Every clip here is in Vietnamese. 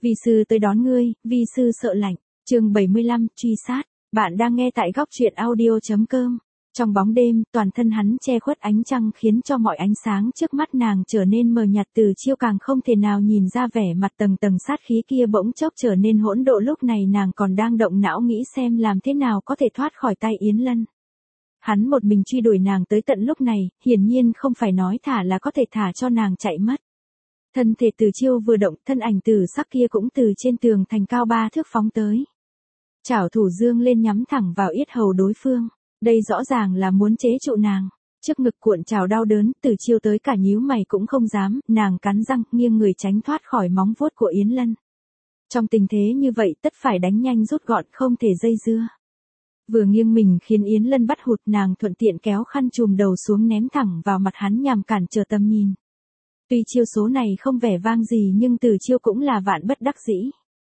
Vi sư tới đón ngươi, vi sư sợ lạnh. Chương 75, truy sát. Bạn đang nghe tại góc truyện audio.com. Trong bóng đêm, toàn thân hắn che khuất ánh trăng khiến cho mọi ánh sáng trước mắt nàng trở nên mờ nhạt, Từ Chiêu càng không thể nào nhìn ra vẻ mặt tầng tầng sát khí kia bỗng chốc trở nên hỗn độn. Lúc này nàng còn đang động não nghĩ xem làm thế nào có thể thoát khỏi tay Yến Lân. Hắn một mình truy đuổi nàng tới tận lúc này, hiển nhiên không phải nói thả là có thể thả cho nàng chạy mất. Thân thể Từ Chiêu vừa động, thân ảnh tử sắc kia cũng từ trên tường thành cao 3 thước phóng tới. Chảo thủ dương lên nhắm thẳng vào yết hầu đối phương. Đây rõ ràng là muốn chế trụ nàng. Trước ngực cuộn trào đau đớn, Từ Chiêu tới cả nhíu mày cũng không dám, nàng cắn răng, nghiêng người tránh thoát khỏi móng vuốt của Yến Lân. Trong tình thế như vậy tất phải đánh nhanh rút gọn, không thể dây dưa. Vừa nghiêng mình khiến Yến Lân bắt hụt, nàng thuận tiện kéo khăn trùm đầu xuống ném thẳng vào mặt hắn nhằm cản trở tầm nhìn. Tuy chiêu số này không vẻ vang gì nhưng Từ Chiêu cũng là vạn bất đắc dĩ.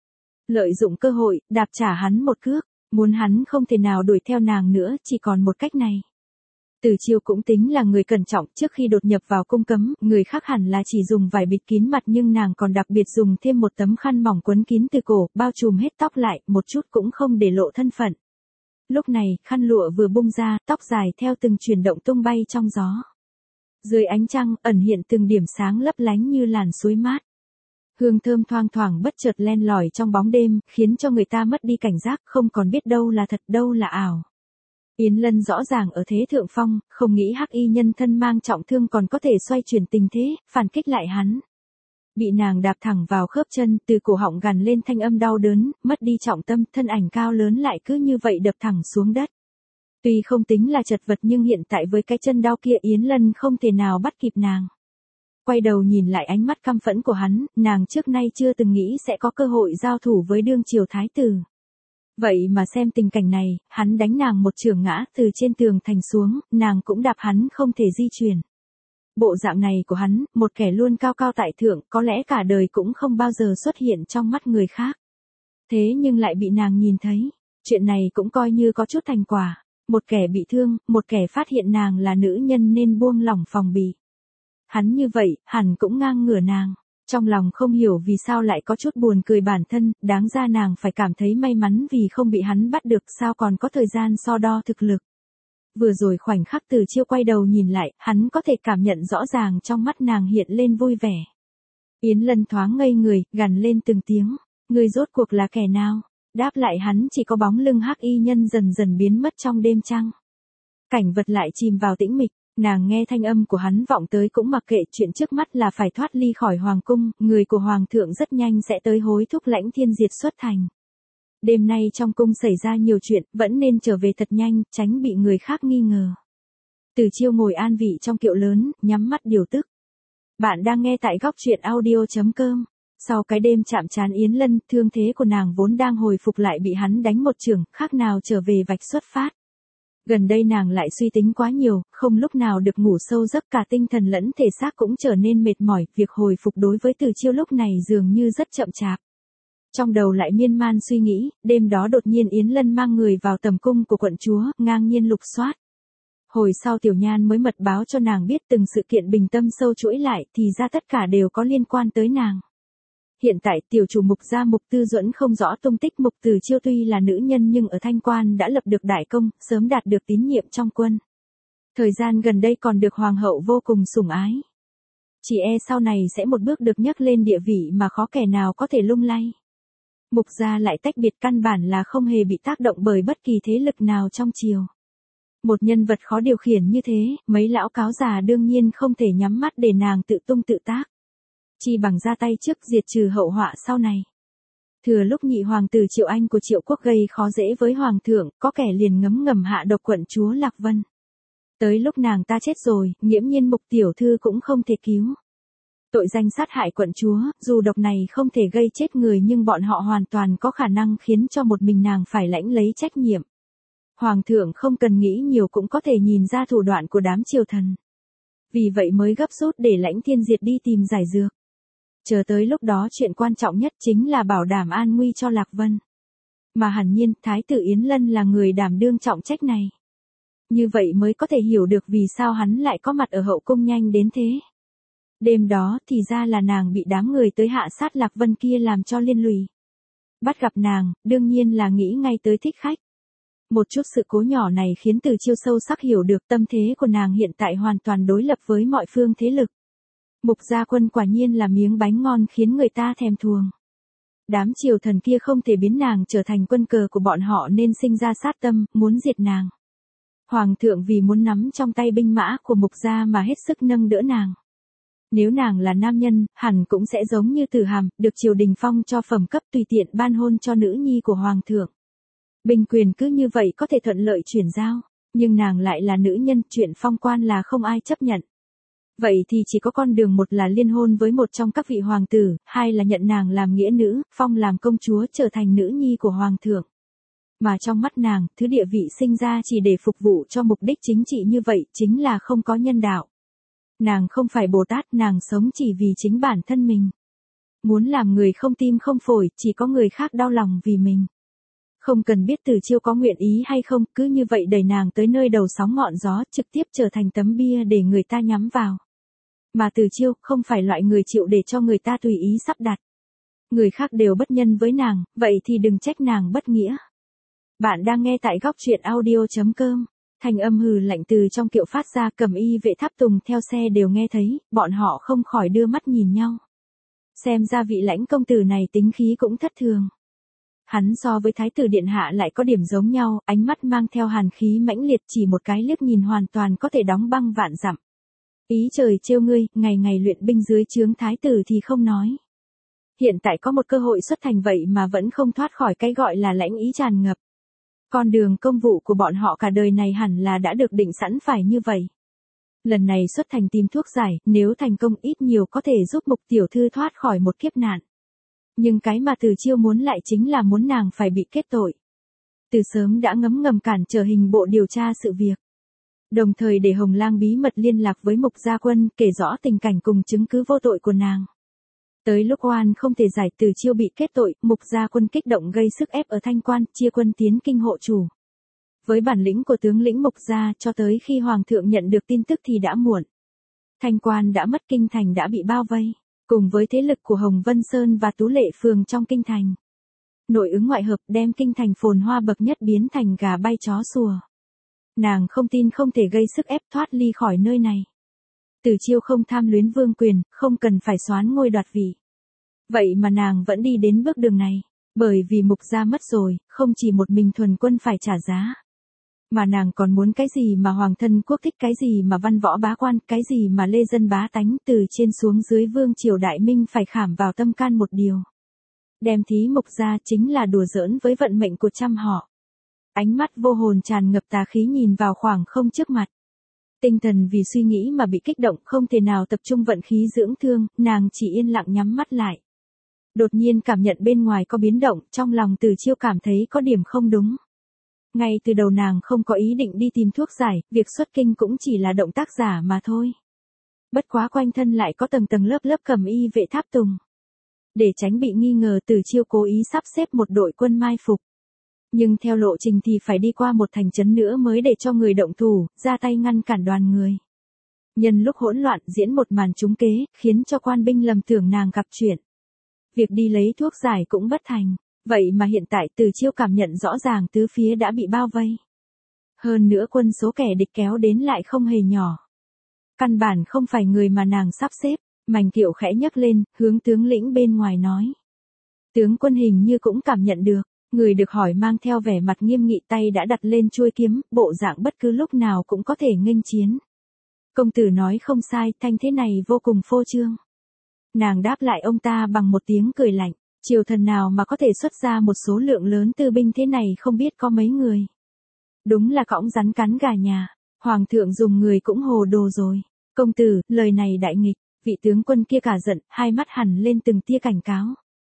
Lợi dụng cơ hội, đạp trả hắn một cước, muốn hắn không thể nào đuổi theo nàng nữa, chỉ còn một cách này. Từ Chiêu cũng tính là người cẩn trọng, trước khi đột nhập vào cung cấm, người khác hẳn là chỉ dùng vải bịt kín mặt nhưng nàng còn đặc biệt dùng thêm một tấm khăn mỏng quấn kín từ cổ, bao trùm hết tóc lại, một chút cũng không để lộ thân phận. Lúc này, khăn lụa vừa bung ra, tóc dài theo từng chuyển động tung bay trong gió. Dưới ánh trăng, ẩn hiện từng điểm sáng lấp lánh như làn suối mát. Hương thơm thoang thoảng bất chợt len lỏi trong bóng đêm, khiến cho người ta mất đi cảnh giác, không còn biết đâu là thật đâu là ảo. Yến Lân rõ ràng ở thế thượng phong, không nghĩ hắc y nhân thân mang trọng thương còn có thể xoay chuyển tình thế, phản kích lại hắn. Bị nàng đạp thẳng vào khớp chân, từ cổ họng gằn lên thanh âm đau đớn, mất đi trọng tâm, thân ảnh cao lớn lại cứ như vậy đập thẳng xuống đất. Tuy không tính là chật vật nhưng hiện tại với cái chân đau kia Yến Lân không thể nào bắt kịp nàng. Quay đầu nhìn lại ánh mắt căm phẫn của hắn, nàng trước nay chưa từng nghĩ sẽ có cơ hội giao thủ với đương triều thái tử. Vậy mà xem tình cảnh này, hắn đánh nàng một chưởng ngã từ trên tường thành xuống, nàng cũng đạp hắn không thể di chuyển. Bộ dạng này của hắn, một kẻ luôn cao cao tại thượng, có lẽ cả đời cũng không bao giờ xuất hiện trong mắt người khác. Thế nhưng lại bị nàng nhìn thấy, chuyện này cũng coi như có chút thành quả. Một kẻ bị thương, một kẻ phát hiện nàng là nữ nhân nên buông lỏng phòng bị. Hắn như vậy, hẳn cũng ngang ngửa nàng. Trong lòng không hiểu vì sao lại có chút buồn cười bản thân, đáng ra nàng phải cảm thấy may mắn vì không bị hắn bắt được, sao còn có thời gian so đo thực lực. Vừa rồi khoảnh khắc Từ Chiêu quay đầu nhìn lại, hắn có thể cảm nhận rõ ràng trong mắt nàng hiện lên vui vẻ. Yến Lân thoáng ngây người, gằn lên từng tiếng, ngươi rốt cuộc là kẻ nào? Đáp lại hắn chỉ có bóng lưng hắc y nhân dần dần biến mất trong đêm trăng. Cảnh vật lại chìm vào tĩnh mịch, nàng nghe thanh âm của hắn vọng tới cũng mặc kệ, chuyện trước mắt là phải thoát ly khỏi hoàng cung, người của hoàng thượng rất nhanh sẽ tới hối thúc Lãnh Thiên Diệt xuất thành. Đêm nay trong cung xảy ra nhiều chuyện, vẫn nên trở về thật nhanh, tránh bị người khác nghi ngờ. Từ Chiêu ngồi an vị trong kiệu lớn, nhắm mắt điều tức. Bạn đang nghe tại góc truyện audio.com. Sau cái đêm chạm trán Yến Lân, thương thế của nàng vốn đang hồi phục lại bị hắn đánh một chưởng, khác nào trở về vạch xuất phát. Gần đây nàng lại suy tính quá nhiều, không lúc nào được ngủ sâu giấc, cả tinh thần lẫn thể xác cũng trở nên mệt mỏi, việc hồi phục đối với Từ Chiêu lúc này dường như rất chậm chạp. Trong đầu lại miên man suy nghĩ, đêm đó đột nhiên Yến Lân mang người vào tầm cung của quận chúa, ngang nhiên lục soát. Hồi sau Tiểu Nhan mới mật báo cho nàng biết từng sự kiện bình tâm sâu chuỗi lại, thì ra tất cả đều có liên quan tới nàng. Hiện tại tiểu chủ Mục gia Mục Tư Duẫn không rõ tung tích. Mục Từ Chiêu tuy là nữ nhân nhưng ở Thanh Quan đã lập được đại công, sớm đạt được tín nhiệm trong quân. Thời gian gần đây còn được hoàng hậu vô cùng sủng ái. Chỉ e sau này sẽ một bước được nhấc lên địa vị mà khó kẻ nào có thể lung lay. Mục gia lại tách biệt, căn bản là không hề bị tác động bởi bất kỳ thế lực nào trong triều. Một nhân vật khó điều khiển như thế, mấy lão cáo già đương nhiên không thể nhắm mắt để nàng tự tung tự tác. Chi bằng ra tay trước diệt trừ hậu họa sau này. Thừa lúc nhị hoàng tử Triệu Anh của Triệu Quốc gây khó dễ với hoàng thượng, có kẻ liền ngấm ngầm hạ độc quận chúa Lạc Vân. Tới lúc nàng ta chết rồi, nghiễm nhiên Mục tiểu thư cũng không thể cứu. Tội danh sát hại quận chúa, dù độc này không thể gây chết người nhưng bọn họ hoàn toàn có khả năng khiến cho một mình nàng phải lãnh lấy trách nhiệm. Hoàng thượng không cần nghĩ nhiều cũng có thể nhìn ra thủ đoạn của đám triều thần. Vì vậy mới gấp rút để Lãnh Thiên Diệt đi tìm giải dược. Chờ tới lúc đó chuyện quan trọng nhất chính là bảo đảm an nguy cho Lạc Vân. Mà hẳn nhiên, Thái tử Yến Lân là người đảm đương trọng trách này. Như vậy mới có thể hiểu được vì sao hắn lại có mặt ở hậu cung nhanh đến thế. Đêm đó thì ra là nàng bị đám người tới hạ sát Lạc Vân kia làm cho liên lụy. Bắt gặp nàng, đương nhiên là nghĩ ngay tới thích khách. Một chút sự cố nhỏ này khiến Từ Chiêu sâu sắc hiểu được tâm thế của nàng hiện tại hoàn toàn đối lập với mọi phương thế lực. Mục Gia Quân quả nhiên là miếng bánh ngon khiến người ta thèm thuồng. Đám triều thần kia không thể biến nàng trở thành quân cờ của bọn họ nên sinh ra sát tâm, muốn diệt nàng. Hoàng thượng vì muốn nắm trong tay binh mã của Mục Gia mà hết sức nâng đỡ nàng. Nếu nàng là nam nhân, hẳn cũng sẽ giống như Từ Hàm, được triều đình phong cho phẩm cấp tùy tiện ban hôn cho nữ nhi của Hoàng thượng. Binh quyền cứ như vậy có thể thuận lợi chuyển giao, nhưng nàng lại là nữ nhân, chuyện phong quan là không ai chấp nhận. Vậy thì chỉ có con đường, một là liên hôn với một trong các vị hoàng tử, hai là nhận nàng làm nghĩa nữ, phong làm công chúa trở thành nữ nhi của Hoàng thượng. Mà trong mắt nàng, thứ địa vị sinh ra chỉ để phục vụ cho mục đích chính trị như vậy chính là không có nhân đạo. Nàng không phải Bồ Tát, nàng sống chỉ vì chính bản thân mình. Muốn làm người không tim không phổi, chỉ có người khác đau lòng vì mình. Không cần biết Từ Chiêu có nguyện ý hay không, cứ như vậy đẩy nàng tới nơi đầu sóng ngọn gió, trực tiếp trở thành tấm bia để người ta nhắm vào. Mà Từ Chiêu không phải loại người chịu để cho người ta tùy ý sắp đặt. Người khác đều bất nhân với nàng, vậy thì đừng trách nàng bất nghĩa. Bạn đang nghe tại góc truyện audio.com. Thanh âm hừ lạnh từ trong kiệu phát ra, Cẩm Y vệ tháp tùng theo xe đều nghe thấy, bọn họ không khỏi đưa mắt nhìn nhau. Xem ra vị lãnh công tử này tính khí cũng thất thường. Hắn so với thái tử điện hạ lại có điểm giống nhau, ánh mắt mang theo hàn khí mãnh liệt, chỉ một cái liếc nhìn hoàn toàn có thể đóng băng vạn dặm. Ý trời trêu ngươi, ngày ngày luyện binh dưới trướng thái tử thì không nói. Hiện tại có một cơ hội xuất thành vậy mà vẫn không thoát khỏi cái gọi là lãnh ý tràn ngập. Con đường công vụ của bọn họ cả đời này hẳn là đã được định sẵn phải như vậy. Lần này xuất thành tìm thuốc giải, nếu thành công ít nhiều có thể giúp Mục tiểu thư thoát khỏi một kiếp nạn. Nhưng cái mà Từ Chiêu muốn lại chính là muốn nàng phải bị kết tội. Từ sớm đã ngấm ngầm cản trở hình bộ điều tra sự việc. Đồng thời để Hồng Lang bí mật liên lạc với Mục Gia Quân, kể rõ tình cảnh cùng chứng cứ vô tội của nàng. Tới lúc oan không thể giải, Từ Chiêu bị kết tội, Mục Gia Quân kích động gây sức ép ở Thanh Quan, chia quân tiến kinh hộ chủ. Với bản lĩnh của tướng lĩnh Mục Gia, cho tới khi Hoàng thượng nhận được tin tức thì đã muộn. Thanh Quan đã mất, kinh thành đã bị bao vây, cùng với thế lực của Hồng Vân Sơn và Tú Lệ Phường trong kinh thành. Nội ứng ngoại hợp đem kinh thành phồn hoa bậc nhất biến thành gà bay chó sủa. Nàng không tin không thể gây sức ép thoát ly khỏi nơi này. Từ Chiêu không tham luyến vương quyền, không cần phải soán ngôi đoạt vị. Vậy mà nàng vẫn đi đến bước đường này, bởi vì Mục Gia mất rồi, không chỉ một mình Thuần Quân phải trả giá. Mà nàng còn muốn cái gì mà hoàng thân quốc thích, cái gì mà văn võ bá quan, cái gì mà lê dân bá tánh, từ trên xuống dưới vương triều đại minh phải khảm vào tâm can một điều. Đem thí Mục Gia chính là đùa giỡn với vận mệnh của trăm họ. Ánh mắt vô hồn tràn ngập tà khí nhìn vào khoảng không trước mặt. Tinh thần vì suy nghĩ mà bị kích động, không thể nào tập trung vận khí dưỡng thương, nàng chỉ yên lặng nhắm mắt lại. Đột nhiên cảm nhận bên ngoài có biến động, trong lòng Từ Chiêu cảm thấy có điểm không đúng. Ngay từ đầu nàng không có ý định đi tìm thuốc giải, việc xuất kinh cũng chỉ là động tác giả mà thôi. Bất quá quanh thân lại có tầng tầng lớp lớp Cẩm Y vệ tháp tùng. Để tránh bị nghi ngờ, Từ Chiêu cố ý sắp xếp một đội quân mai phục. Nhưng theo lộ trình thì phải đi qua một thành trấn nữa mới để cho người động thủ, ra tay ngăn cản đoàn người. Nhân lúc hỗn loạn diễn một màn trúng kế, khiến cho quan binh lầm tưởng nàng gặp chuyện. Việc đi lấy thuốc giải cũng bất thành, vậy mà hiện tại Từ Chiêu cảm nhận rõ ràng tứ phía đã bị bao vây. Hơn nữa quân số kẻ địch kéo đến lại không hề nhỏ. Căn bản không phải người mà nàng sắp xếp, Mành Kiệu khẽ nhấc lên, hướng tướng lĩnh bên ngoài nói. Tướng quân hình như cũng cảm nhận được. Người được hỏi mang theo vẻ mặt nghiêm nghị, tay đã đặt lên chuôi kiếm, bộ dạng bất cứ lúc nào cũng có thể nghênh chiến. Công tử nói không sai, thanh thế này vô cùng phô trương. Nàng đáp lại ông ta bằng một tiếng cười lạnh, triều thần nào mà có thể xuất ra một số lượng lớn tư binh thế này không biết có mấy người. Đúng là cõng rắn cắn gà nhà, hoàng thượng dùng người cũng hồ đồ rồi. Công tử, lời này đại nghịch, vị tướng quân kia cả giận, hai mắt hằn lên từng tia cảnh cáo.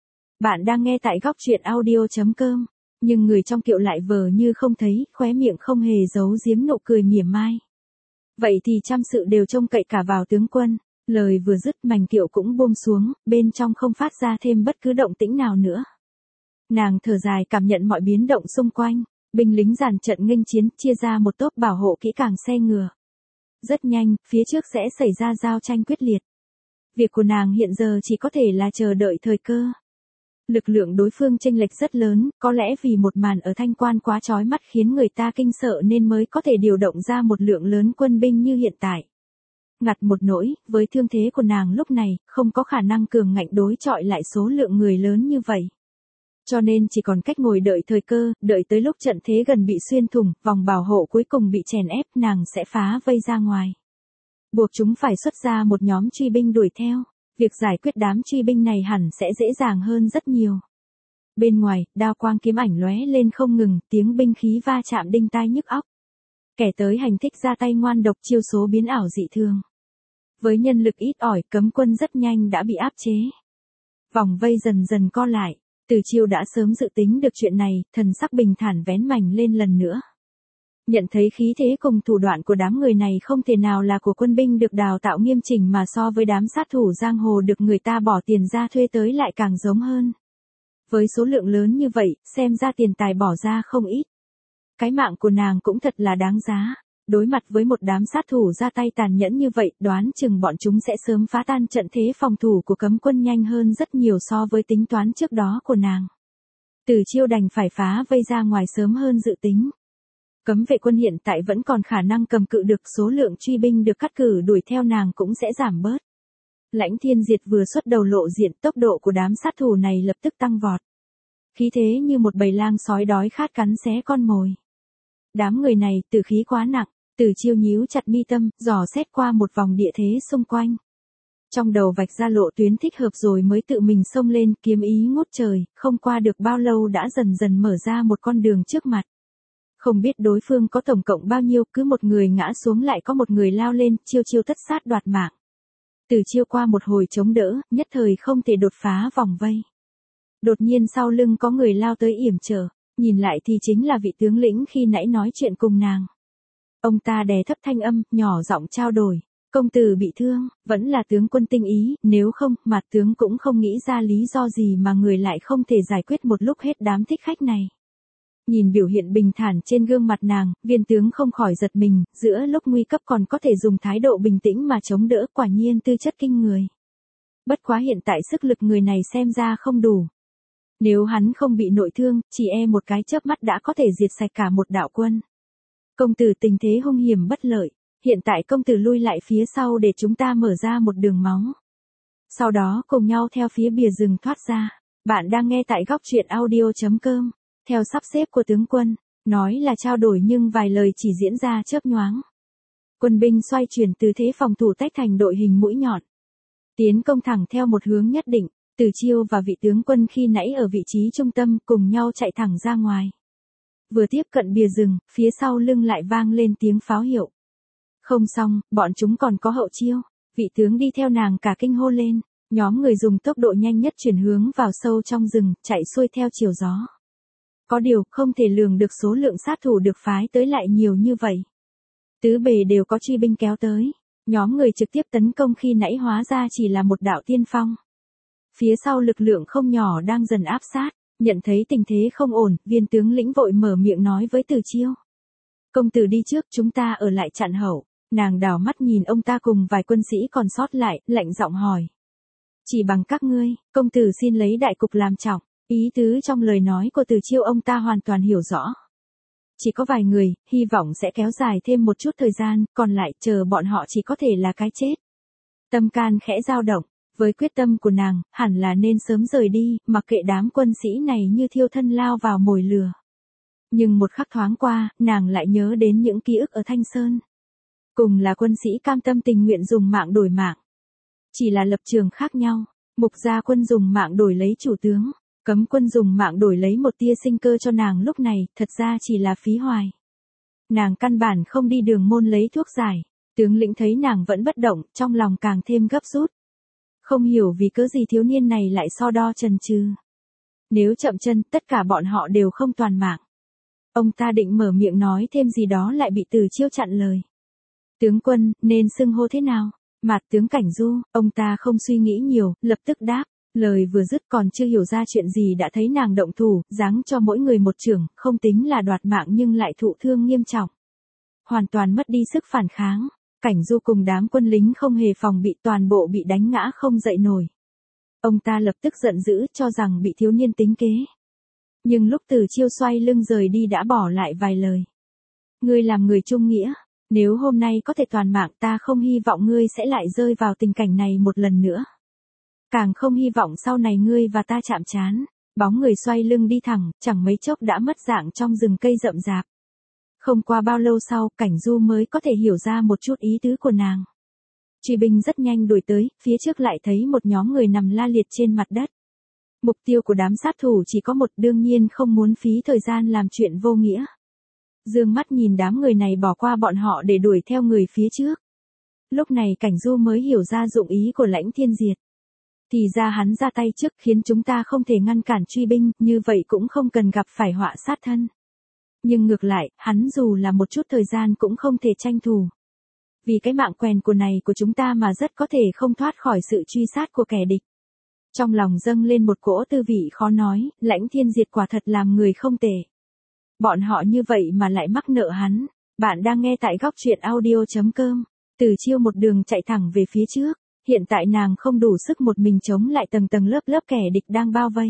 Bạn đang nghe tại góc truyện audio.com, nhưng người trong kiệu lại vờ như không thấy, khóe miệng không hề giấu giếm nụ cười mỉa mai. Vậy thì trăm sự đều trông cậy cả vào tướng quân. Lời vừa dứt, Mành Kiệu cũng buông xuống, bên trong không phát ra thêm bất cứ động tĩnh nào nữa. Nàng thở dài cảm nhận mọi biến động xung quanh, binh lính dàn trận nghênh chiến, chia ra một tốp bảo hộ kỹ càng xe ngựa. Rất nhanh, phía trước sẽ xảy ra giao tranh quyết liệt. Việc của nàng hiện giờ chỉ có thể là chờ đợi thời cơ. Lực lượng đối phương chênh lệch rất lớn, có lẽ vì một màn ở Thanh Quan quá chói mắt khiến người ta kinh sợ nên mới có thể điều động ra một lượng lớn quân binh như hiện tại. Ngặt một nỗi, với thương thế của nàng lúc này, không có khả năng cường ngạnh đối chọi lại số lượng người lớn như vậy. Cho nên chỉ còn cách ngồi đợi thời cơ, đợi tới lúc trận thế gần bị xuyên thủng, vòng bảo hộ cuối cùng bị chèn ép, nàng sẽ phá vây ra ngoài. Buộc chúng phải xuất ra một nhóm truy binh đuổi theo. Việc giải quyết đám truy binh này hẳn sẽ dễ dàng hơn rất nhiều. Bên ngoài, đao quang kiếm ảnh lóe lên không ngừng, tiếng binh khí va chạm đinh tai nhức óc. Kẻ tới hành thích ra tay ngoan độc, chiêu số biến ảo dị thường. Với nhân lực ít ỏi, cấm quân rất nhanh đã bị áp chế. Vòng vây dần dần co lại, Từ Chiêu đã sớm dự tính được chuyện này, thần sắc bình thản vén mảnh lên lần nữa. Nhận thấy khí thế cùng thủ đoạn của đám người này không thể nào là của quân binh được đào tạo nghiêm chỉnh mà so với đám sát thủ giang hồ được người ta bỏ tiền ra thuê tới lại càng giống hơn. Với số lượng lớn như vậy, xem ra tiền tài bỏ ra không ít. Cái mạng của nàng cũng thật là đáng giá. Đối mặt với một đám sát thủ ra tay tàn nhẫn như vậy, đoán chừng bọn chúng sẽ sớm phá tan trận thế phòng thủ của cấm quân nhanh hơn rất nhiều so với tính toán trước đó của nàng. Từ Chiêu đành phải phá vây ra ngoài sớm hơn dự tính. Cấm vệ quân hiện tại vẫn còn khả năng cầm cự được, số lượng truy binh được cắt cử đuổi theo nàng cũng sẽ giảm bớt. Lãnh Thiên Diệt vừa xuất đầu lộ diện, tốc độ của đám sát thủ này lập tức tăng vọt. Khí thế như một bầy lang sói đói khát cắn xé con mồi. Đám người này tử khí quá nặng, Từ Chiêu nhíu chặt mi tâm, dò xét qua một vòng địa thế xung quanh. Trong đầu vạch ra lộ tuyến thích hợp rồi mới tự mình xông lên, kiếm ý ngút trời, không qua được bao lâu đã dần dần mở ra một con đường trước mặt. Không biết đối phương có tổng cộng bao nhiêu, cứ một người ngã xuống lại có một người lao lên, chiêu chiêu tất sát đoạt mạng. Từ Chiêu qua một hồi chống đỡ, nhất thời không thể đột phá vòng vây. Đột nhiên sau lưng có người lao tới yểm trở, nhìn lại thì chính là vị tướng lĩnh khi nãy nói chuyện cùng nàng. Ông ta đè thấp thanh âm, nhỏ giọng trao đổi. Công tử bị thương, vẫn là tướng quân tinh ý, nếu không, mặt tướng cũng không nghĩ ra lý do gì mà người lại không thể giải quyết một lúc hết đám thích khách này. Nhìn biểu hiện bình thản trên gương mặt nàng, viên tướng không khỏi giật mình, giữa lúc nguy cấp còn có thể dùng thái độ bình tĩnh mà chống đỡ, quả nhiên tư chất kinh người. Bất quá hiện tại sức lực người này xem ra không đủ. Nếu hắn không bị nội thương, chỉ một cái chớp mắt đã có thể diệt sạch cả một đạo quân. Công tử tình thế hung hiểm bất lợi, hiện tại công tử lui lại phía sau để chúng ta mở ra một đường máu. Sau đó cùng nhau theo phía bìa rừng thoát ra. Bạn đang nghe tại góc truyện audio.com. Theo sắp xếp của tướng quân, nói là trao đổi nhưng vài lời chỉ diễn ra chớp nhoáng. Quân binh xoay chuyển từ thế phòng thủ tách thành đội hình mũi nhọn. Tiến công thẳng theo một hướng nhất định, Từ Chiêu và vị tướng quân khi nãy ở vị trí trung tâm cùng nhau chạy thẳng ra ngoài. Vừa tiếp cận bìa rừng, phía sau lưng lại vang lên tiếng pháo hiệu. Không xong, bọn chúng còn có hậu chiêu. Vị tướng đi theo nàng cả kinh hô lên, nhóm người dùng tốc độ nhanh nhất chuyển hướng vào sâu trong rừng, chạy xuôi theo chiều gió. Có điều, không thể lường được số lượng sát thủ được phái tới lại nhiều như vậy. Tứ bề đều có truy binh kéo tới. Nhóm người trực tiếp tấn công khi nãy hóa ra chỉ là một đạo tiên phong. Phía sau lực lượng không nhỏ đang dần áp sát. Nhận thấy tình thế không ổn, viên tướng lĩnh vội mở miệng nói với Từ Chiêu. Công tử đi trước, chúng ta ở lại chặn hậu. Nàng đảo mắt nhìn ông ta cùng vài quân sĩ còn sót lại, lạnh giọng hỏi. Chỉ bằng các ngươi, công tử xin lấy đại cục làm trọng. Ý tứ trong lời nói của Từ Chiêu ông ta hoàn toàn hiểu rõ. Chỉ có vài người, hy vọng sẽ kéo dài thêm một chút thời gian, còn lại chờ bọn họ chỉ có thể là cái chết. Tâm can khẽ dao động, với quyết tâm của nàng, hẳn là nên sớm rời đi, mặc kệ đám quân sĩ này như thiêu thân lao vào mồi lửa. Nhưng một khắc thoáng qua, nàng lại nhớ đến những ký ức ở Thanh Sơn. Cùng là quân sĩ cam tâm tình nguyện dùng mạng đổi mạng. Chỉ là lập trường khác nhau, Mục gia quân dùng mạng đổi lấy chủ tướng. Cấm quân dùng mạng đổi lấy một tia sinh cơ cho nàng lúc này, thật ra chỉ là phí hoài. Nàng căn bản không đi đường môn lấy thuốc giải. Tướng lĩnh thấy nàng vẫn bất động, trong lòng càng thêm gấp rút. Không hiểu vì cớ gì thiếu niên này lại so đo chần chừ. Nếu chậm chân, tất cả bọn họ đều không toàn mạng. Ông ta định mở miệng nói thêm gì đó lại bị Từ Chiêu chặn lời. Tướng quân, nên xưng hô thế nào? Mạt tướng Cảnh Du, ông ta không suy nghĩ nhiều, lập tức đáp. Lời vừa dứt còn chưa hiểu ra chuyện gì đã thấy nàng động thủ, giáng cho mỗi người một chưởng, không tính là đoạt mạng nhưng lại thụ thương nghiêm trọng. Hoàn toàn mất đi sức phản kháng. Cảnh Du cùng đám quân lính không hề phòng bị, toàn bộ bị đánh ngã không dậy nổi. Ông ta lập tức giận dữ, cho rằng bị thiếu niên tính kế. Nhưng lúc Từ Chiêu xoay lưng rời đi đã bỏ lại vài lời. Ngươi làm người trung nghĩa, nếu hôm nay có thể toàn mạng, ta không hy vọng ngươi sẽ lại rơi vào tình cảnh này một lần nữa. Càng không hy vọng sau này ngươi và ta chạm trán. Bóng người xoay lưng đi thẳng, chẳng mấy chốc đã mất dạng trong rừng cây rậm rạp. Không qua bao lâu sau, Cảnh Du mới có thể hiểu ra một chút ý tứ của nàng. Truy binh rất nhanh đuổi tới, phía trước lại thấy một nhóm người nằm la liệt trên mặt đất. Mục tiêu của đám sát thủ chỉ có một, đương nhiên không muốn phí thời gian làm chuyện vô nghĩa. Dương mắt nhìn đám người này bỏ qua bọn họ để đuổi theo người phía trước. Lúc này Cảnh Du mới hiểu ra dụng ý của Lãnh Thiên Diệt. Thì ra hắn ra tay trước khiến chúng ta không thể ngăn cản truy binh, như vậy cũng không cần gặp phải họa sát thân. Nhưng ngược lại, hắn dù là một chút thời gian cũng không thể tranh thủ. Vì cái mạng quèn của này của chúng ta mà rất có thể không thoát khỏi sự truy sát của kẻ địch. Trong lòng dâng lên một cỗ tư vị khó nói, Lãnh Thiên Diệt quả thật làm người không tệ. Bọn họ như vậy mà lại mắc nợ hắn. Bạn đang nghe tại góc truyện audio.com. Từ Chiêu một đường chạy thẳng về phía trước. Hiện tại nàng không đủ sức một mình chống lại tầng tầng lớp lớp kẻ địch đang bao vây.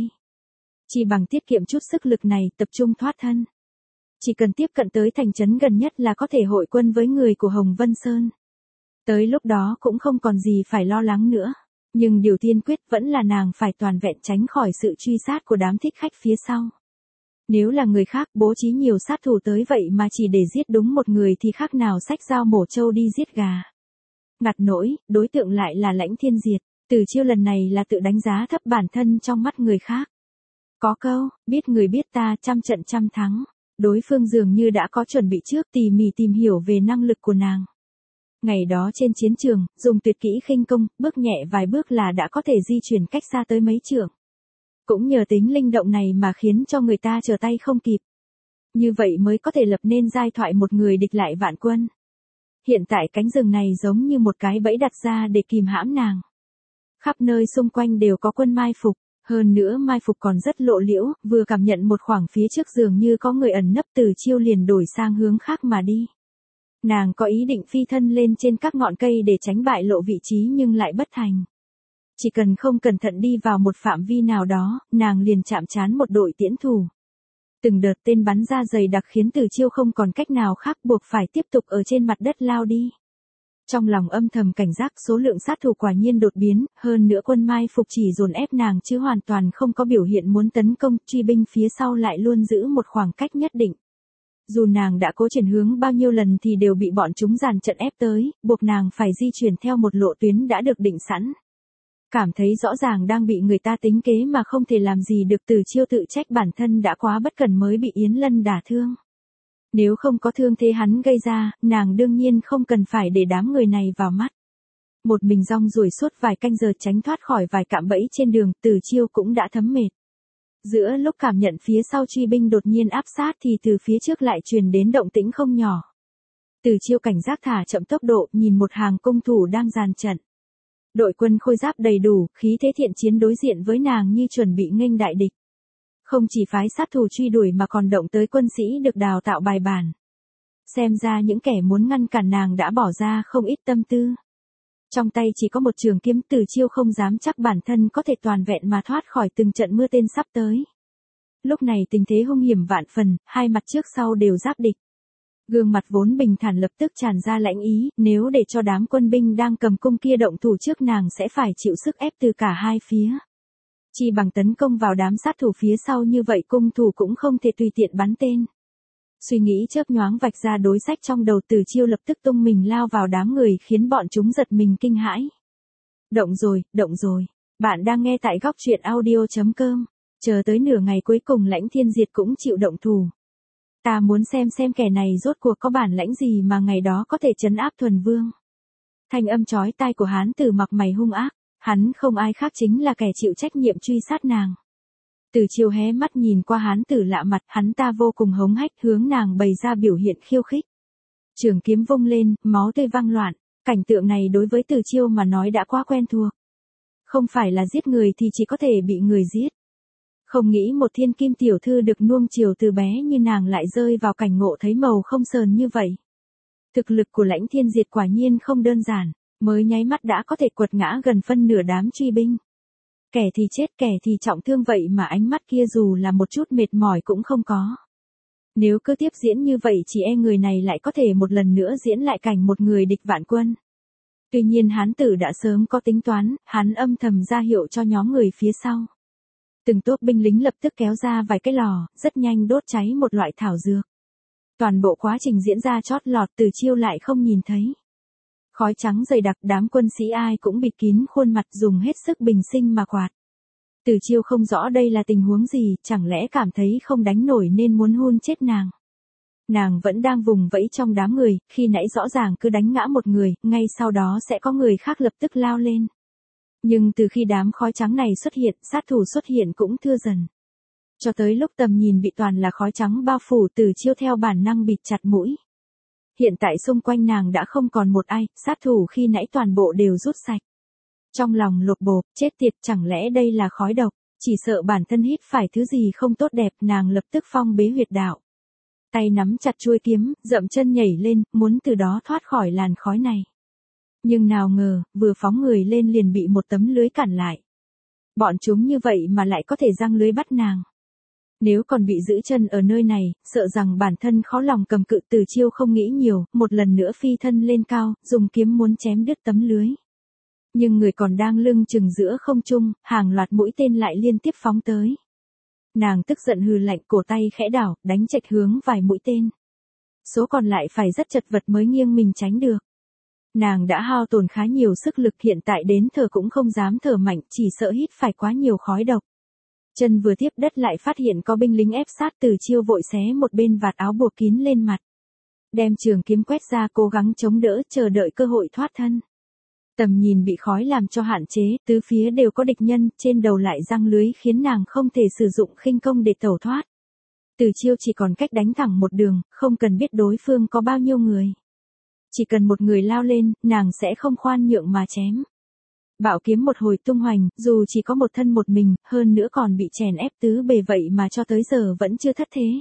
Chỉ bằng tiết kiệm chút sức lực này, tập trung thoát thân. Chỉ cần tiếp cận tới thành trấn gần nhất là có thể hội quân với người của Hồng Vân Sơn. Tới lúc đó cũng không còn gì phải lo lắng nữa. Nhưng điều tiên quyết vẫn là nàng phải toàn vẹn tránh khỏi sự truy sát của đám thích khách phía sau. Nếu là người khác bố trí nhiều sát thủ tới vậy mà chỉ để giết đúng một người thì khác nào xách dao mổ trâu đi giết gà. Ngặt nỗi, đối tượng lại là Lãnh Thiên Diệt. Từ Chiêu lần này là tự đánh giá thấp bản thân trong mắt người khác. Có câu, biết người biết ta, trăm trận trăm thắng. Đối phương dường như đã có chuẩn bị trước, tỉ mỉ tìm hiểu về năng lực của nàng. Ngày đó trên chiến trường, dùng tuyệt kỹ khinh công, bước nhẹ vài bước là đã có thể di chuyển cách xa tới mấy trượng. Cũng nhờ tính linh động này mà khiến cho người ta trở tay không kịp. Như vậy mới có thể lập nên giai thoại một người địch lại vạn quân. Hiện tại cánh rừng này giống như một cái bẫy đặt ra để kìm hãm nàng. Khắp nơi xung quanh đều có quân mai phục, hơn nữa mai phục còn rất lộ liễu, vừa cảm nhận một khoảng phía trước dường như có người ẩn nấp, Từ Chiêu liền đổi sang hướng khác mà đi. Nàng có ý định phi thân lên trên các ngọn cây để tránh bại lộ vị trí nhưng lại bất thành. Chỉ cần không cẩn thận đi vào một phạm vi nào đó, nàng liền chạm trán một đội tiễn thủ. Từng đợt tên bắn ra dày đặc khiến Từ Chiêu không còn cách nào khác, buộc phải tiếp tục ở trên mặt đất lao đi. Trong lòng âm thầm cảnh giác, số lượng sát thủ quả nhiên đột biến, hơn nữa quân mai phục chỉ dồn ép nàng chứ hoàn toàn không có biểu hiện muốn tấn công, truy binh phía sau lại luôn giữ một khoảng cách nhất định. Dù nàng đã cố chuyển hướng bao nhiêu lần thì đều bị bọn chúng dàn trận ép tới, buộc nàng phải di chuyển theo một lộ tuyến đã được định sẵn. Cảm thấy rõ ràng đang bị người ta tính kế mà không thể làm gì được, Từ Chiêu tự trách bản thân đã quá bất cẩn mới bị Yến Lân đả thương. Nếu không có thương thế hắn gây ra, nàng đương nhiên không cần phải để đám người này vào mắt. Một mình rong ruổi suốt vài canh giờ tránh thoát khỏi vài cạm bẫy trên đường, Từ Chiêu cũng đã thấm mệt. Giữa lúc cảm nhận phía sau truy binh đột nhiên áp sát thì từ phía trước lại truyền đến động tĩnh không nhỏ. Từ Chiêu cảnh giác thả chậm tốc độ, nhìn một hàng cung thủ đang dàn trận. Đội quân khôi giáp đầy đủ, khí thế thiện chiến đối diện với nàng như chuẩn bị nghênh đại địch. Không chỉ phái sát thủ truy đuổi mà còn động tới quân sĩ được đào tạo bài bản. Xem ra những kẻ muốn ngăn cản nàng đã bỏ ra không ít tâm tư. Trong tay chỉ có một trường kiếm, Từ Chiêu không dám chắc bản thân có thể toàn vẹn mà thoát khỏi từng trận mưa tên sắp tới. Lúc này tình thế hung hiểm vạn phần, hai mặt trước sau đều giáp địch. Gương mặt vốn bình thản lập tức tràn ra lãnh ý, nếu để cho đám quân binh đang cầm cung kia động thủ trước nàng sẽ phải chịu sức ép từ cả hai phía. Chỉ bằng tấn công vào đám sát thủ phía sau như vậy, cung thủ cũng không thể tùy tiện bắn tên. Suy nghĩ chớp nhoáng vạch ra đối sách trong đầu, Từ Chiêu lập tức tung mình lao vào đám người khiến bọn chúng giật mình kinh hãi. Động rồi, bạn đang nghe tại góc truyện audio.com. Chờ tới nửa ngày cuối cùng Lãnh Thiên Diệt cũng chịu động thủ. Ta muốn xem kẻ này rốt cuộc có bản lãnh gì mà ngày đó có thể trấn áp Thuần Vương. Thanh âm chói tai của hán tử mặc mày hung ác, hắn không ai khác chính là kẻ chịu trách nhiệm truy sát nàng. Từ Chiêu hé mắt nhìn qua hán tử lạ mặt, hắn ta vô cùng hống hách hướng nàng bày ra biểu hiện khiêu khích. Trường kiếm vung lên, máu tươi văng loạn, cảnh tượng này đối với Từ Chiêu mà nói đã quá quen thuộc. Không phải là giết người thì chỉ có thể bị người giết. Không nghĩ một thiên kim tiểu thư được nuông chiều từ bé như nàng lại rơi vào cảnh ngộ thấy màu không sờn như vậy. Thực lực của Lãnh Thiên Diệt quả nhiên không đơn giản, mới nháy mắt đã có thể quật ngã gần phân nửa đám truy binh. Kẻ thì chết kẻ thì trọng thương vậy mà ánh mắt kia dù là một chút mệt mỏi cũng không có. Nếu cứ tiếp diễn như vậy chỉ e người này lại có thể một lần nữa diễn lại cảnh một người địch vạn quân. Tuy nhiên hán tử đã sớm có tính toán, hắn âm thầm ra hiệu cho nhóm người phía sau. Từng tốp binh lính lập tức kéo ra vài cái lò, rất nhanh đốt cháy một loại thảo dược. Toàn bộ quá trình diễn ra chót lọt Từ Chiêu lại không nhìn thấy. Khói trắng dày đặc, đám quân sĩ ai cũng bịt kín khuôn mặt dùng hết sức bình sinh mà quạt. Từ Chiêu không rõ đây là tình huống gì, chẳng lẽ cảm thấy không đánh nổi nên muốn hun chết nàng. Nàng vẫn đang vùng vẫy trong đám người, khi nãy rõ ràng cứ đánh ngã một người, ngay sau đó sẽ có người khác lập tức lao lên. Nhưng từ khi đám khói trắng này xuất hiện, sát thủ xuất hiện cũng thưa dần. Cho tới lúc tầm nhìn bị toàn là khói trắng bao phủ, Từ Chiêu theo bản năng bịt chặt mũi. Hiện tại xung quanh nàng đã không còn một ai, sát thủ khi nãy toàn bộ đều rút sạch. Trong lòng lột bột, chết tiệt, chẳng lẽ đây là khói độc, chỉ sợ bản thân hít phải thứ gì không tốt đẹp, nàng lập tức phong bế huyệt đạo. Tay nắm chặt chuôi kiếm, dậm chân nhảy lên, muốn từ đó thoát khỏi làn khói này. Nhưng nào ngờ, vừa phóng người lên liền bị một tấm lưới cản lại. Bọn chúng như vậy mà lại có thể giăng lưới bắt nàng. Nếu còn bị giữ chân ở nơi này, sợ rằng bản thân khó lòng cầm cự. Từ Chiêu không nghĩ nhiều, một lần nữa phi thân lên cao, dùng kiếm muốn chém đứt tấm lưới. Nhưng người còn đang lưng chừng giữa không trung, hàng loạt mũi tên lại liên tiếp phóng tới. Nàng tức giận hừ lạnh, cổ tay khẽ đảo, đánh chệch hướng vài mũi tên. Số còn lại phải rất chật vật mới nghiêng mình tránh được. Nàng đã hao tổn khá nhiều sức lực, hiện tại đến thở cũng không dám thở mạnh, chỉ sợ hít phải quá nhiều khói độc. Chân vừa tiếp đất lại phát hiện có binh lính ép sát. Từ Chiêu vội xé một bên vạt áo buộc kín lên mặt. Đem trường kiếm quét ra, cố gắng chống đỡ, chờ đợi cơ hội thoát thân. Tầm nhìn bị khói làm cho hạn chế, tứ phía đều có địch nhân, trên đầu lại giăng lưới khiến nàng không thể sử dụng khinh công để tẩu thoát. Từ Chiêu chỉ còn cách đánh thẳng một đường, không cần biết đối phương có bao nhiêu người. Chỉ cần một người lao lên, nàng sẽ không khoan nhượng mà chém. Bảo kiếm một hồi tung hoành, dù chỉ có một thân một mình, hơn nữa còn bị chèn ép tứ bề vậy mà cho tới giờ vẫn chưa thất thế.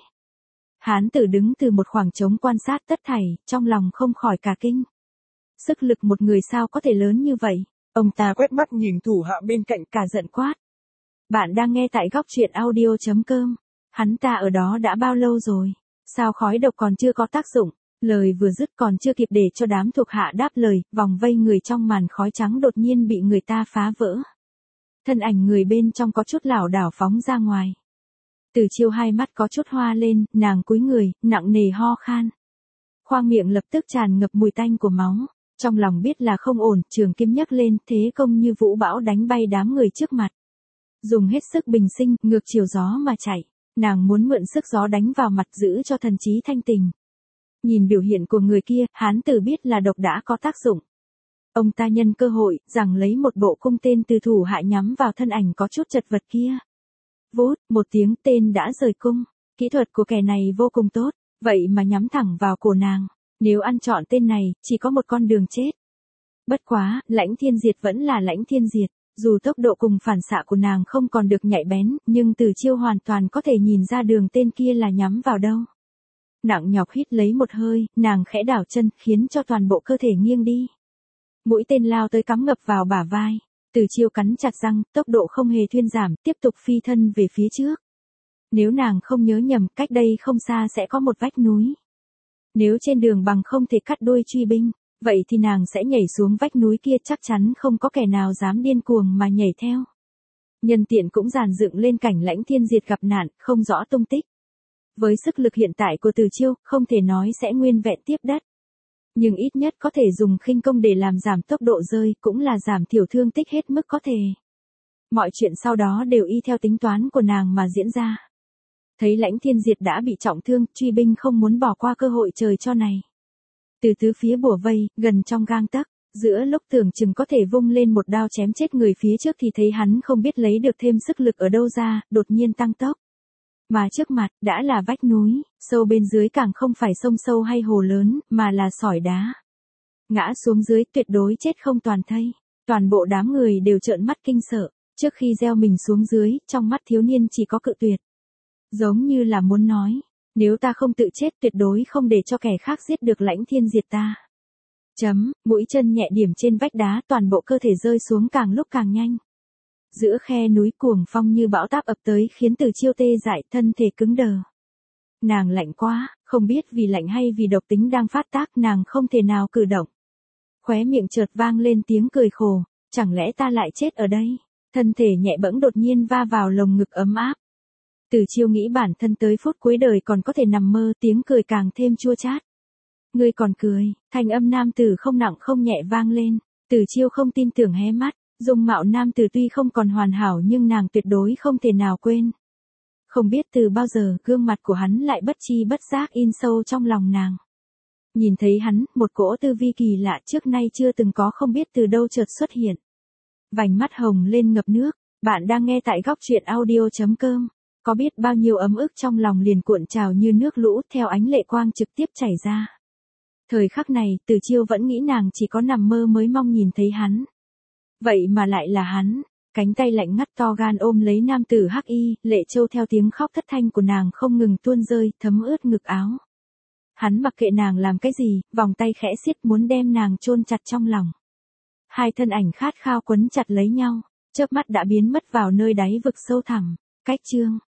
Hán tử đứng từ một khoảng trống quan sát tất thảy, trong lòng không khỏi cả kinh. Sức lực một người sao có thể lớn như vậy? Ông ta quét mắt nhìn thủ hạ bên cạnh cả giận quát. Bạn đang nghe tại góc truyện audio.com. Hắn ta ở đó đã bao lâu rồi? Sao khói độc còn chưa có tác dụng? Lời vừa dứt còn chưa kịp để cho đám thuộc hạ đáp lời, vòng vây người trong màn khói trắng đột nhiên bị người ta phá vỡ. Thân ảnh người bên trong có chút lảo đảo phóng ra ngoài. Từ Chiêu hai mắt có chút hoa lên, nàng cúi người, nặng nề ho khan. Khoang miệng lập tức tràn ngập mùi tanh của máu. Trong lòng biết là không ổn, trường kiếm nhấc lên, thế công như vũ bão đánh bay đám người trước mặt. Dùng hết sức bình sinh, ngược chiều gió mà chạy. Nàng muốn mượn sức gió đánh vào mặt giữ cho thần trí thanh tình. Nhìn biểu hiện của người kia, hán tử biết là độc đã có tác dụng. Ông ta nhân cơ hội, rằng lấy một bộ cung tên từ thủ hạ nhắm vào thân ảnh có chút chật vật kia. Vút, một tiếng tên đã rời cung. Kỹ thuật của kẻ này vô cùng tốt, vậy mà nhắm thẳng vào cổ nàng. Nếu ăn trọn tên này, chỉ có một con đường chết. Bất quá, Lãnh Thiên Diệt vẫn là Lãnh Thiên Diệt. Dù tốc độ cùng phản xạ của nàng không còn được nhạy bén, nhưng Từ Chiêu hoàn toàn có thể nhìn ra đường tên kia là nhắm vào đâu. Nặng nhọc hít lấy một hơi, nàng khẽ đảo chân, khiến cho toàn bộ cơ thể nghiêng đi. Mũi tên lao tới cắm ngập vào bả vai. Từ Chiêu cắn chặt răng, tốc độ không hề thuyên giảm, tiếp tục phi thân về phía trước. Nếu nàng không nhớ nhầm, cách đây không xa sẽ có một vách núi. Nếu trên đường bằng không thể cắt đuôi truy binh, vậy thì nàng sẽ nhảy xuống vách núi kia, chắc chắn không có kẻ nào dám điên cuồng mà nhảy theo. Nhân tiện cũng dàn dựng lên cảnh Lãnh Thiên Diệt gặp nạn, không rõ tung tích. Với sức lực hiện tại của Từ Chiêu, không thể nói sẽ nguyên vẹn tiếp đất. Nhưng ít nhất có thể dùng khinh công để làm giảm tốc độ rơi, cũng là giảm thiểu thương tích hết mức có thể. Mọi chuyện sau đó đều y theo tính toán của nàng mà diễn ra. Thấy Lãnh Thiên Diệt đã bị trọng thương, truy binh không muốn bỏ qua cơ hội trời cho này. Từ tứ phía bủa vây, gần trong gang tấc, giữa lúc tưởng chừng có thể vung lên một đao chém chết người phía trước thì thấy hắn không biết lấy được thêm sức lực ở đâu ra, đột nhiên tăng tốc. Mà trước mặt, đã là vách núi, sâu bên dưới càng không phải sông sâu hay hồ lớn, mà là sỏi đá. Ngã xuống dưới tuyệt đối chết không toàn thây. Toàn bộ đám người đều trợn mắt kinh sợ, trước khi gieo mình xuống dưới, trong mắt thiếu niên chỉ có cự tuyệt. Giống như là muốn nói, Nếu ta không tự chết tuyệt đối không để cho kẻ khác giết được Lãnh Thiên diệt ta. Mũi chân nhẹ điểm trên vách đá, toàn bộ cơ thể rơi xuống càng lúc càng nhanh. Giữa khe núi cuồng phong như bão táp ập tới khiến Từ Chiêu tê dại, thân thể cứng đờ. Nàng lạnh quá, không biết vì lạnh hay vì độc tính đang phát tác, nàng không thể nào cử động. Khóe miệng chợt vang lên tiếng cười khổ, chẳng lẽ ta lại chết ở đây? Thân thể nhẹ bẫng đột nhiên va vào lồng ngực ấm áp. Từ Chiêu nghĩ bản thân tới phút cuối đời còn có thể nằm mơ, tiếng cười càng thêm chua chát. Ngươi còn cười, thanh âm nam tử không nặng không nhẹ vang lên. Từ Chiêu không tin tưởng hé mắt, dung mạo nam tử tuy không còn hoàn hảo nhưng nàng tuyệt đối không thể nào quên. Không biết từ bao giờ gương mặt của hắn lại bất chi bất giác in sâu trong lòng nàng. Nhìn thấy hắn, một cỗ tư vi kỳ lạ trước nay chưa từng có không biết từ đâu chợt xuất hiện. Vành mắt hồng lên ngập nước, bạn đang nghe tại góc truyện audio.com. Có biết bao nhiêu ấm ức trong lòng liền cuộn trào như nước lũ theo ánh lệ quang trực tiếp chảy ra. Thời khắc này, Từ Chiêu vẫn nghĩ nàng chỉ có nằm mơ mới mong nhìn thấy hắn. Vậy mà lại là hắn. Cánh tay lạnh ngắt to gan ôm lấy nam tử hắc y, lệ châu theo tiếng khóc thất thanh của nàng không ngừng tuôn rơi, thấm ướt ngực áo. Hắn mặc kệ nàng làm cái gì, vòng tay khẽ siết muốn đem nàng chôn chặt trong lòng. Hai thân ảnh khát khao quấn chặt lấy nhau, chớp mắt đã biến mất vào nơi đáy vực sâu thẳm. Cách chương